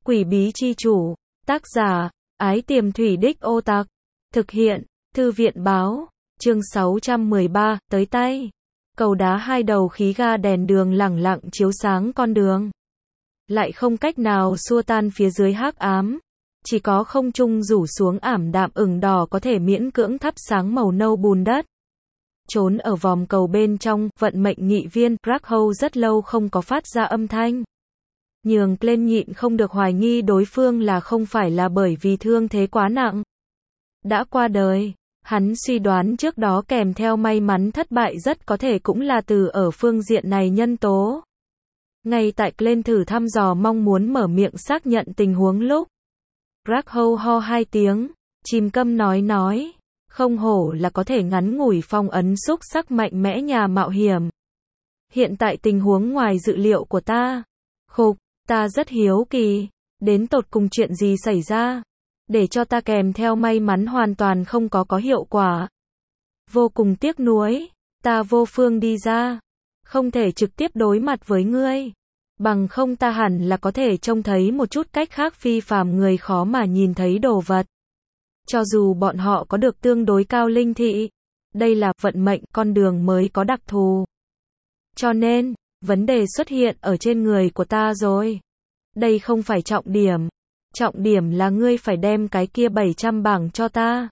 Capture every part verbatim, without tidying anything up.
Quỷ bí chi chủ, tác giả, Ái Tiềm Thủy Đích Ô Tặc, thực hiện, Thư viện báo, chương sáu trăm mười ba, tới tay. Cầu đá hai đầu khí ga đèn đường lẳng lặng chiếu sáng con đường. Lại không cách nào xua tan phía dưới hắc ám. Chỉ có không trung rủ xuống ảm đạm ửng đỏ có thể miễn cưỡng thắp sáng màu nâu bùn đất. Trốn ở vòm cầu bên trong, vận mệnh nghị viên, Rackhole rất lâu không có phát ra âm thanh. Nhường Glenn nhịn không được hoài nghi đối phương là không phải là bởi vì thương thế quá nặng. Đã qua đời, hắn suy đoán trước đó kèm theo may mắn thất bại rất có thể cũng là từ ở phương diện này nhân tố. Ngay tại Glenn thử thăm dò mong muốn mở miệng xác nhận tình huống lúc. Rackhole ho hai tiếng, chìm câm nói nói. Không hổ là có thể ngắn ngủi phong ấn xúc sắc mạnh mẽ nhà mạo hiểm. Hiện tại tình huống ngoài dự liệu của ta. Khục, ta rất hiếu kỳ. Đến tột cùng chuyện gì xảy ra? Để cho ta kèm theo may mắn hoàn toàn không có có hiệu quả. Vô cùng tiếc nuối. Ta vô phương đi ra. Không thể trực tiếp đối mặt với ngươi. Bằng không ta hẳn là có thể trông thấy một chút cách khác phi phàm người khó mà nhìn thấy đồ vật. Cho dù bọn họ có được tương đối cao linh thị, đây là vận mệnh con đường mới có đặc thù. Cho nên, vấn đề xuất hiện ở trên người của ta rồi. Đây không phải trọng điểm. Trọng điểm là ngươi phải đem cái kia bảy trăm bảng cho ta.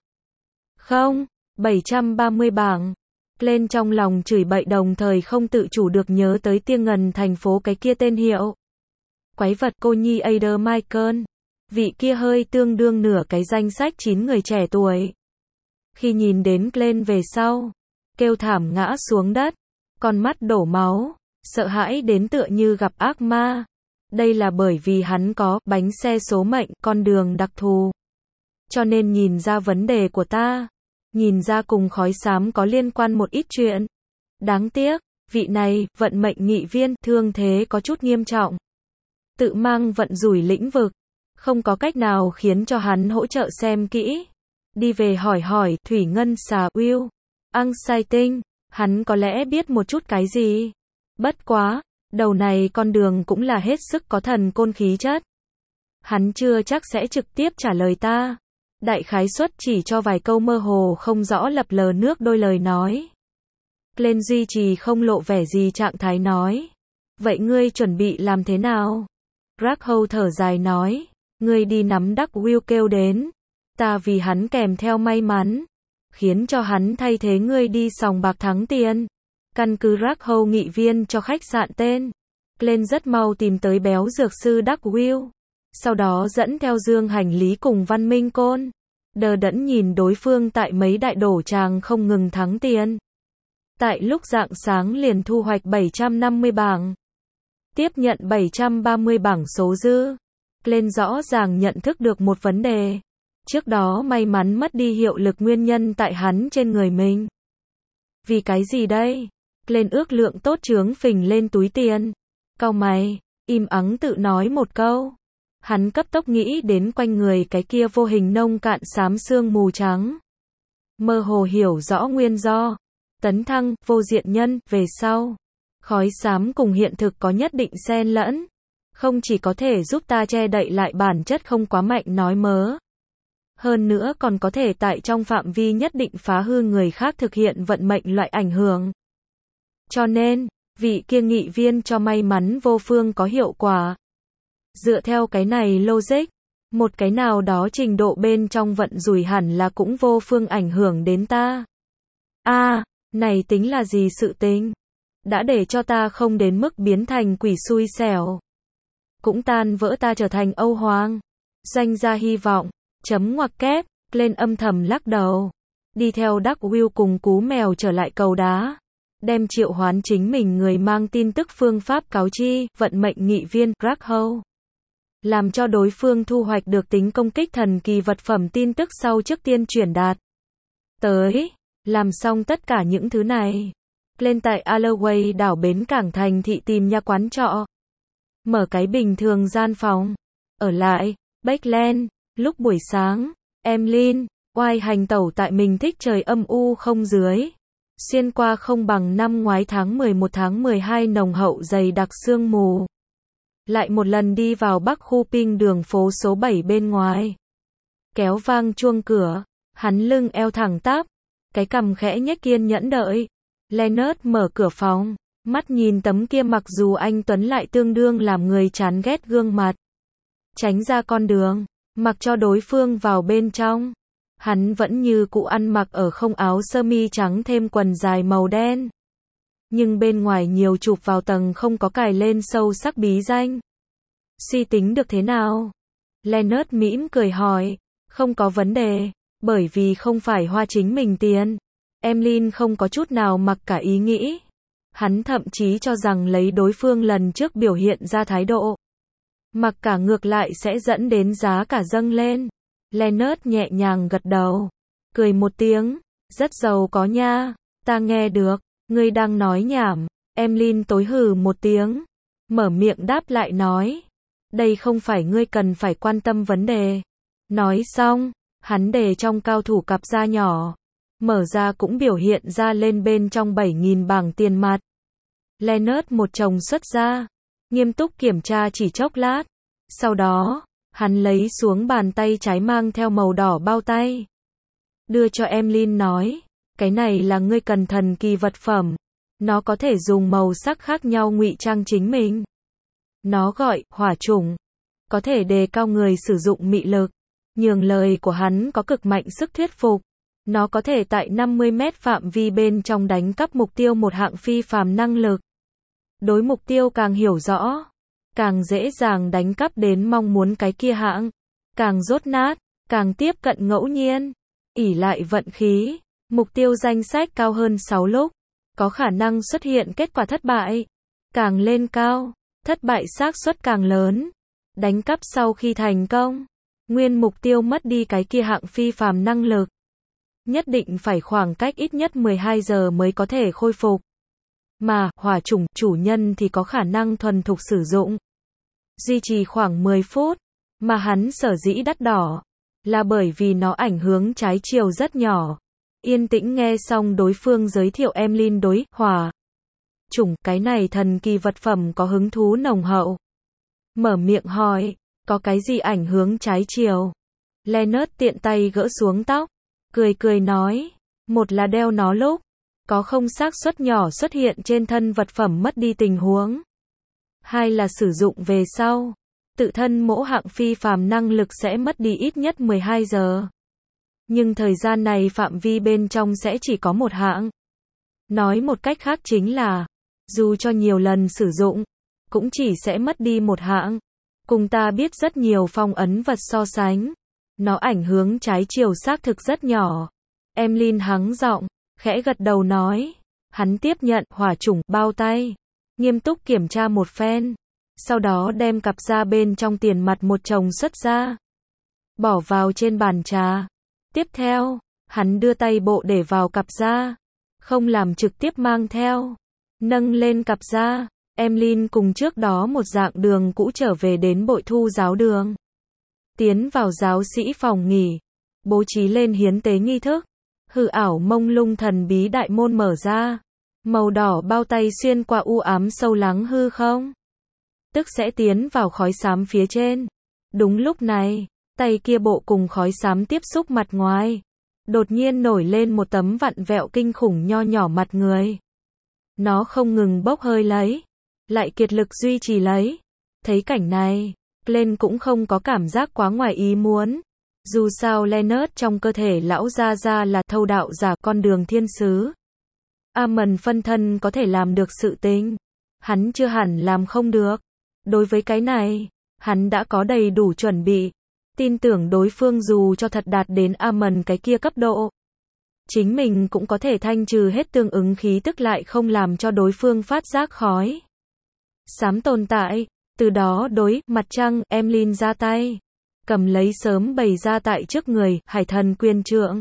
Không, bảy trăm ba mươi bảng. Lên trong lòng chửi bậy đồng thời không tự chủ được nhớ tới Tiêng Ngần thành phố cái kia tên hiệu. Quái vật cô nhi Ada Michael. Vị kia hơi tương đương nửa cái danh sách chín người trẻ tuổi. Khi nhìn đến Glenn về sau, kêu thảm ngã xuống đất, con mắt đổ máu, sợ hãi đến tựa như gặp ác ma. Đây là bởi vì hắn có bánh xe số mệnh, con đường đặc thù. Cho nên nhìn ra vấn đề của ta, nhìn ra cùng khói xám có liên quan một ít chuyện. Đáng tiếc, vị này, vận mệnh nghị viên, thương thế có chút nghiêm trọng. Tự mang vận rủi lĩnh vực. Không có cách nào khiến cho hắn hỗ trợ xem kỹ. Đi về hỏi hỏi, Thủy Ngân xà Will. Ang sai tinh, hắn có lẽ biết một chút cái gì. Bất quá, đầu này con đường cũng là hết sức có thần côn khí chất. Hắn chưa chắc sẽ trực tiếp trả lời ta. Đại khái suất chỉ cho vài câu mơ hồ không rõ lập lờ nước đôi lời nói. Glenn duy trì không lộ vẻ gì trạng thái nói. Vậy ngươi chuẩn bị làm thế nào? Rackhole thở dài nói. Ngươi đi nắm đắc Will kêu đến. Ta vì hắn kèm theo may mắn. Khiến cho hắn thay thế ngươi đi sòng bạc thắng tiền. Căn cứ Rackhole nghị viên cho khách sạn tên. Glenn rất mau tìm tới béo dược sư đắc Will. Sau đó dẫn theo dương hành lý cùng Văn Minh Côn. Đờ đẫn nhìn đối phương tại mấy đại đổ tràng không ngừng thắng tiền. Tại lúc rạng sáng liền thu hoạch bảy trăm năm mươi bảng. Tiếp nhận bảy trăm ba mươi bảng số dư. Glenn rõ ràng nhận thức được một vấn đề. Trước đó may mắn mất đi hiệu lực nguyên nhân tại hắn trên người mình. Vì cái gì đây? Glenn ước lượng tốt chướng phình lên túi tiền. Cau mày, im ắng tự nói một câu. Hắn cấp tốc nghĩ đến quanh người cái kia vô hình nông cạn xám sương mù trắng. Mơ hồ hiểu rõ nguyên do. Tấn thăng, vô diện nhân, về sau. Khói xám cùng hiện thực có nhất định xen lẫn. Không chỉ có thể giúp ta che đậy lại bản chất không quá mạnh nói mớ. Hơn nữa còn có thể tại trong phạm vi nhất định phá hư người khác thực hiện vận mệnh loại ảnh hưởng. Cho nên, vị kia nghị viên cho may mắn vô phương có hiệu quả. Dựa theo cái này logic, một cái nào đó trình độ bên trong vận rủi hẳn là cũng vô phương ảnh hưởng đến ta. A, à, này tính là gì sự tình? Đã để cho ta không đến mức biến thành quỷ xui xẻo. Cũng tan vỡ ta trở thành Âu Hoàng. Doanh gia hy vọng, chấm ngoặc kép, lên âm thầm lắc đầu. Đi theo đắc Will cùng cú mèo trở lại cầu đá. Đem triệu hoán chính mình người mang tin tức phương pháp cáo chi, vận mệnh nghị viên, Rackhole. Làm cho đối phương thu hoạch được tính công kích thần kỳ vật phẩm tin tức sau trước tiên truyền đạt. Tới, làm xong tất cả những thứ này. Lên tại Alloway đảo bến cảng thành thị tìm nhà quán trọ. Mở cái bình thường gian phòng. Ở lại, Backland, lúc buổi sáng, Emlyn, oai hành tẩu tại mình thích trời âm u không dưới. Xuyên qua không bằng năm ngoái tháng mười một tháng mười hai nồng hậu dày đặc sương mù. lại một lần đi vào bắc khu Ping đường phố số bảy bên ngoài. Kéo vang chuông cửa, hắn lưng eo thẳng tắp, cái cằm khẽ nhếch kiên nhẫn đợi. Leonard mở cửa phòng, mắt nhìn tấm kia mặc dù anh tuấn lại tương đương làm người chán ghét gương mặt. Tránh ra con đường, mặc cho đối phương vào bên trong. Hắn vẫn như cũ ăn mặc ở không áo sơ mi trắng thêm quần dài màu đen. Nhưng bên ngoài nhiều chụp vào tầng không có cài lên sâu sắc bí danh. Suy tính được thế nào? Leonard mỉm cười hỏi. Không có vấn đề, bởi vì không phải hoa chính mình tiền. Emlyn không có chút nào mặc cả ý nghĩ. Hắn thậm chí cho rằng lấy đối phương lần trước biểu hiện ra thái độ. Mặc cả ngược lại sẽ dẫn đến giá cả dâng lên. Leonard nhẹ nhàng gật đầu. Cười một tiếng. Rất giàu có nha. Ta nghe được. Ngươi đang nói nhảm. Emlyn tối hừ một tiếng. Mở miệng đáp lại nói. Đây không phải ngươi cần phải quan tâm vấn đề. Nói xong, hắn để trong cao thủ cặp da nhỏ. Mở ra cũng biểu hiện ra lên bên trong bảy nghìn bảng tiền mặt. Leonard một chồng xuất ra. Nghiêm túc kiểm tra chỉ chốc lát. Sau đó, hắn lấy xuống bàn tay trái mang theo màu đỏ bao tay. Đưa cho Emlyn nói. Cái này là ngươi cần thần kỳ vật phẩm. Nó có thể dùng màu sắc khác nhau ngụy trang chính mình. Nó gọi hỏa chủng. Có thể đề cao người sử dụng mị lực. Nhường lời của hắn có cực mạnh sức thuyết phục. Nó có thể tại năm mươi mét phạm vi bên trong đánh cắp mục tiêu một hạng phi phàm năng lực. Đối mục tiêu càng hiểu rõ, càng dễ dàng đánh cắp đến mong muốn cái kia hạng. Càng rốt nát, càng tiếp cận ngẫu nhiên. Ỷ lại vận khí, mục tiêu danh sách cao hơn sáu lúc. Có khả năng xuất hiện kết quả thất bại. Càng lên cao, thất bại xác suất càng lớn. Đánh cắp sau khi thành công. Nguyên mục tiêu mất đi cái kia hạng phi phàm năng lực. Nhất định phải khoảng cách ít nhất mười hai giờ mới có thể khôi phục. Mà, hỏa chủng, chủ nhân thì có khả năng thuần thục sử dụng. Duy trì khoảng mười phút. Mà hắn sở dĩ đắt đỏ. Là bởi vì nó ảnh hưởng trái chiều rất nhỏ. Yên tĩnh nghe xong đối phương giới thiệu Emlyn đối, hỏa chủng, cái này thần kỳ vật phẩm có hứng thú nồng hậu. Mở miệng hỏi. Có cái gì ảnh hưởng trái chiều? Leonard tiện tay gỡ xuống tóc. Cười cười nói. Một là đeo nó lúc. Có không xác suất nhỏ xuất hiện trên thân vật phẩm mất đi tình huống. Hai là sử dụng về sau. Tự thân mỗi hạng phi phàm năng lực sẽ mất đi ít nhất mười hai giờ. Nhưng thời gian này phạm vi bên trong sẽ chỉ có một hạng. Nói một cách khác chính là. Dù cho nhiều lần sử dụng. Cũng chỉ sẽ mất đi một hạng. Cùng ta biết rất nhiều phong ấn vật so sánh. Nó ảnh hưởng trái chiều xác thực rất nhỏ. Emlyn hắng giọng, khẽ gật đầu nói. Hắn tiếp nhận hỏa chủng bao tay. Nghiêm túc kiểm tra một phen. Sau đó đem cặp da bên trong tiền mặt một chồng xuất ra. Bỏ vào trên bàn trà. Tiếp theo, hắn đưa tay bộ để vào cặp da. Không làm trực tiếp mang theo. Nâng lên cặp da. Emlyn cùng trước đó một dạng đường cũ trở về đến bội thu giáo đường. Tiến vào giáo sĩ phòng nghỉ. Bố trí lên hiến tế nghi thức. Hư ảo mông lung thần bí đại môn mở ra. Màu đỏ bao tay xuyên qua u ám sâu lắng hư không. Tức sẽ tiến vào khói xám phía trên. Đúng lúc này, tay kia bộ cùng khói xám tiếp xúc mặt ngoài. Đột nhiên nổi lên một tấm vặn vẹo kinh khủng nho nhỏ mặt người. Nó không ngừng bốc hơi lấy. Lại kiệt lực duy trì lấy. Thấy cảnh này, Glenn cũng không có cảm giác quá ngoài ý muốn. Dù sao Leonard trong cơ thể lão gia gia là thâu đạo giả con đường thiên sứ. Amon phân thân có thể làm được sự tình. Hắn chưa hẳn làm không được. Đối với cái này, hắn đã có đầy đủ chuẩn bị. Tin tưởng đối phương dù cho thật đạt đến Amon cái kia cấp độ. Chính mình cũng có thể thanh trừ hết tương ứng khí tức lại không làm cho đối phương phát giác khói xám tồn tại. Từ đó đối mặt trăng, Emlyn ra tay. Cầm lấy sớm bày ra tại trước người, hải thần quyền trượng.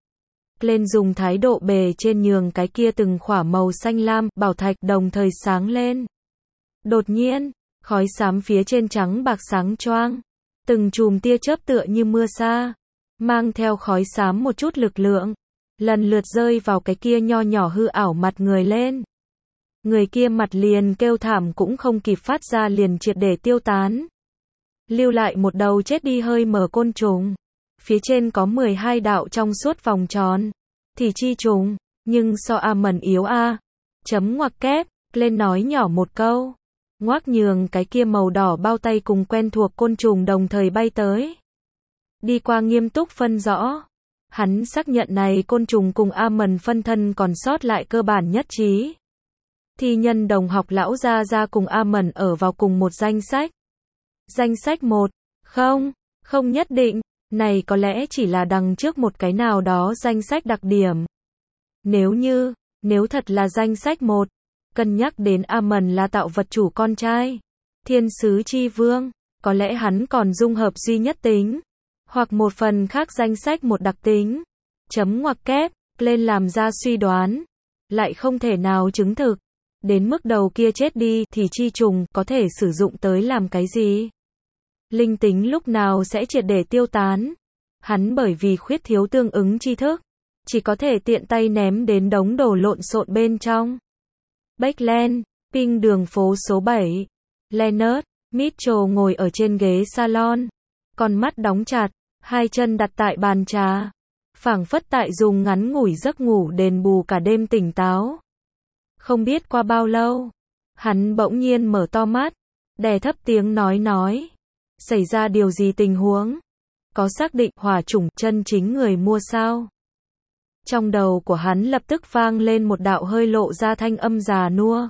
Lên dùng thái độ bề trên nhường cái kia từng khỏa màu xanh lam, bảo thạch đồng thời sáng lên. Đột nhiên, khói xám phía trên trắng bạc sáng choang. Từng chùm tia chớp tựa như mưa sa. Mang theo khói xám một chút lực lượng. Lần lượt rơi vào cái kia nho nhỏ hư ảo mặt người lên. Người kia mặt liền kêu thảm cũng không kịp phát ra liền triệt để tiêu tán. Lưu lại một đầu chết đi hơi mở côn trùng. Phía trên có mười hai đạo trong suốt vòng tròn. Thì chi trùng, nhưng so A Mần yếu a. Chấm ngoặc kép, lên nói nhỏ một câu. Ngoác nhường cái kia màu đỏ bao tay cùng quen thuộc côn trùng đồng thời bay tới. Đi qua nghiêm túc phân rõ. Hắn xác nhận này côn trùng cùng A Mần phân thân còn sót lại cơ bản nhất trí. Thi nhân đồng học lão gia gia cùng A Mần ở vào cùng một danh sách. Danh sách một, không, không nhất định, này có lẽ chỉ là đằng trước một cái nào đó danh sách đặc điểm. Nếu như, nếu thật là danh sách một, cân nhắc đến A Mần là tạo vật chủ con trai, thiên sứ chi vương, có lẽ hắn còn dung hợp duy nhất tính, hoặc một phần khác danh sách một đặc tính. Chấm ngoặc kép, lên làm ra suy đoán, lại không thể nào chứng thực. Đến mức đầu kia chết đi thì chi trùng có thể sử dụng tới làm cái gì? Linh tính lúc nào sẽ triệt để tiêu tán? Hắn bởi vì khuyết thiếu tương ứng tri thức, chỉ có thể tiện tay ném đến đống đồ lộn xộn bên trong. Backland, Ping đường phố số bảy. Leonard, Mitchell ngồi ở trên ghế salon, con mắt đóng chặt, hai chân đặt tại bàn trà, phảng phất tại dùng ngắn ngủi giấc ngủ đền bù cả đêm tỉnh táo. Không biết qua bao lâu, hắn bỗng nhiên mở to mắt, đè thấp tiếng nói nói. Xảy ra điều gì tình huống? Có xác định hỏa chủng chân chính người mua sao? Trong đầu của hắn lập tức vang lên một đạo hơi lộ ra thanh âm già nua.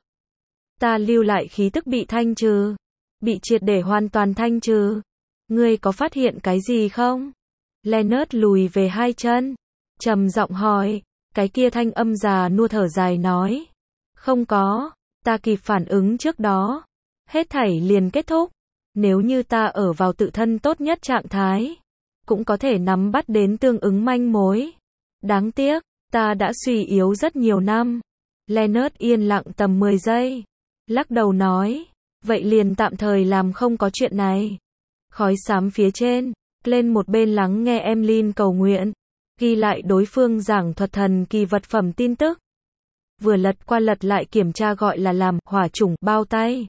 Ta lưu lại khí tức bị thanh trừ. Bị triệt để hoàn toàn thanh trừ. Ngươi có phát hiện cái gì không? Leonard lùi về hai chân, trầm giọng hỏi. Cái kia thanh âm già nua thở dài nói. Không có, ta kịp phản ứng trước đó. Hết thảy liền kết thúc. Nếu như ta ở vào tự thân tốt nhất trạng thái, cũng có thể nắm bắt đến tương ứng manh mối. Đáng tiếc, ta đã suy yếu rất nhiều năm. Leonard yên lặng tầm mười giây. Lắc đầu nói, vậy liền tạm thời làm không có chuyện này. Khói xám phía trên, lên một bên lắng nghe Emlyn cầu nguyện, ghi lại đối phương giảng thuật thần kỳ vật phẩm tin tức. Vừa lật qua lật lại kiểm tra gọi là làm hỏa chủng bao tay.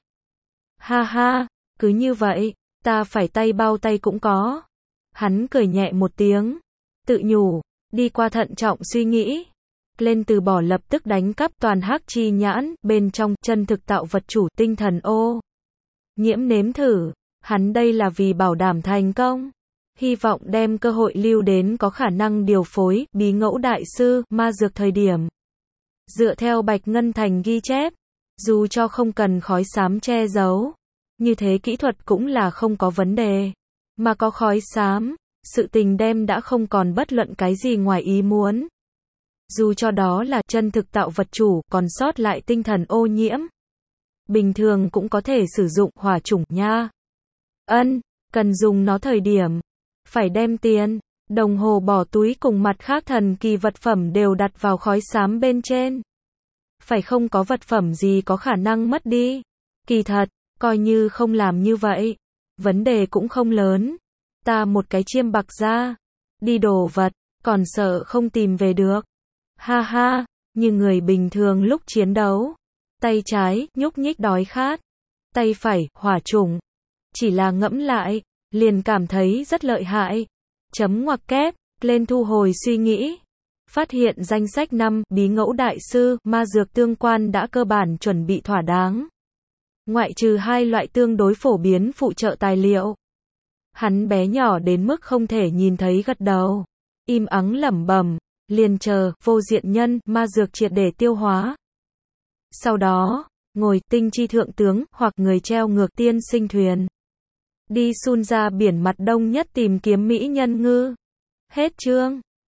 Ha ha, cứ như vậy, ta phải tay bao tay cũng có. Hắn cười nhẹ một tiếng, tự nhủ, đi qua thận trọng suy nghĩ. Lên từ bỏ lập tức đánh cắp toàn hắc chi nhãn, bên trong chân thực tạo vật chủ tinh thần ô. Nhiễm nếm thử, hắn đây là vì bảo đảm thành công. Hy vọng đem cơ hội lưu đến có khả năng điều phối, bí ngẫu đại sư, ma dược thời điểm. Dựa theo Bạch Ngân Thành ghi chép, dù cho không cần khói xám che giấu, như thế kỹ thuật cũng là không có vấn đề. Mà có khói xám, sự tình đem đã không còn bất luận cái gì ngoài ý muốn. Dù cho đó là chân thực tạo vật chủ, còn sót lại tinh thần ô nhiễm. Bình thường cũng có thể sử dụng hỏa chủng nha. Ân, cần dùng nó thời điểm. Phải đem tiền, đồng hồ bỏ túi cùng mặt khác thần kỳ vật phẩm đều đặt vào khói xám bên trên. Phải không có vật phẩm gì có khả năng mất đi. Kỳ thật, coi như không làm như vậy, vấn đề cũng không lớn. Ta một cái chiêm bạc ra, đi đồ vật, còn sợ không tìm về được. Ha ha, như người bình thường lúc chiến đấu. Tay trái, nhúc nhích đói khát. Tay phải, hỏa chủng. Chỉ là ngẫm lại, liền cảm thấy rất lợi hại. Chấm ngoặc kép, lên thu hồi suy nghĩ. Phát hiện danh sách năm, bí ngẫu đại sư, ma dược tương quan đã cơ bản chuẩn bị thỏa đáng. Ngoại trừ hai loại tương đối phổ biến phụ trợ tài liệu. Hắn bé nhỏ đến mức không thể nhìn thấy gật đầu. Im ắng lẩm bẩm, liền chờ, vô diện nhân, ma dược triệt để tiêu hóa. Sau đó, ngồi, tinh chi thượng tướng, hoặc người treo ngược tiên sinh thuyền. Đi sun ra biển mặt đông nhất tìm kiếm mỹ nhân ngư. Hết chương.